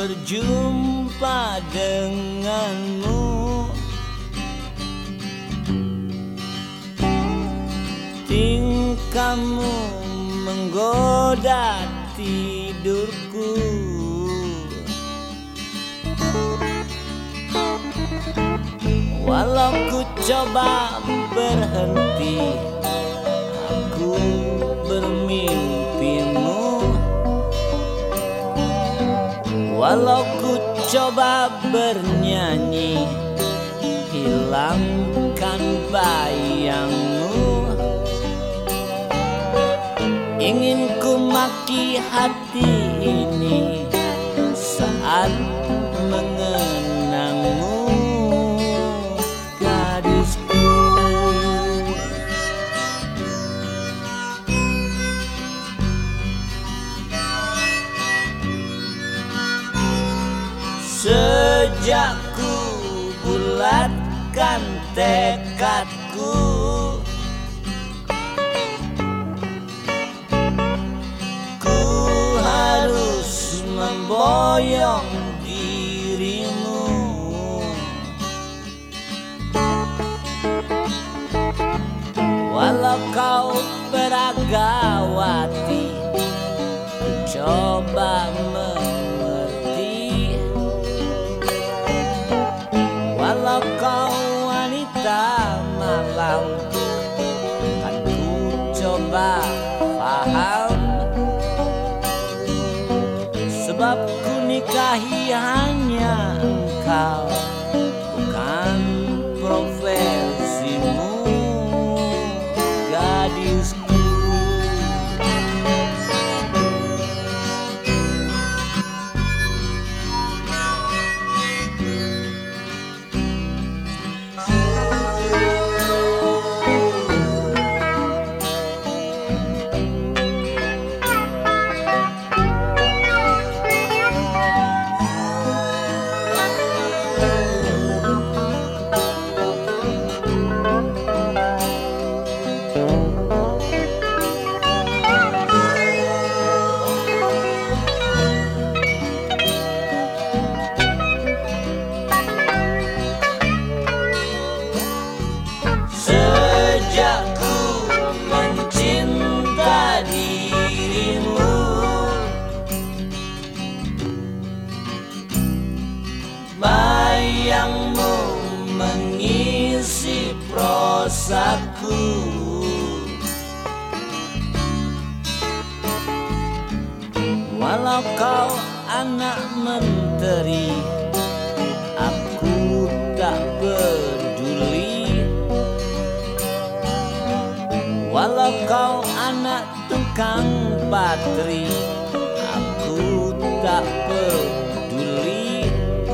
berjumpa denganmu. Tingkahmu menggoda tidurku. Walau ku coba berhenti, aku bermimpimu. Walau ku coba bernyanyi, hilangkan bayangmu. Ingin ku maki hati ini saat mengenangmu, gadisku. Sejak ku bulatkan tekadku, ku harus memboyong dirimu. Walau kau peragawati, ku coba mengerti. Walau kau wanita malam, kan ku coba paham. Sebab ku nikahi hanya engkau, bukan profesimu, gadisku. Sejak ku mencinta dirimu, bayangmu mengisi prosaku. Walau kau anak menteri, aku tak peduli. Walau kau anak tukang patri, aku tak peduli.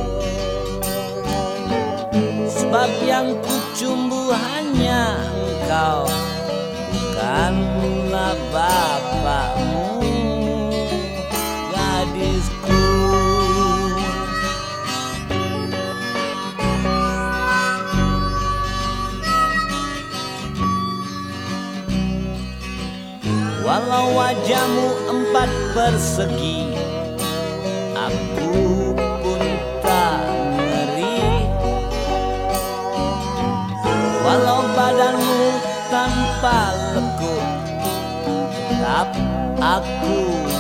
Sebab yang ku cumbu hanya engkau, bukanlah bapakmu, gadisku. Walau wajahmu empat persegi, aku pun tak ngeri. Walau badanmu tanpa lekuk, tetap aku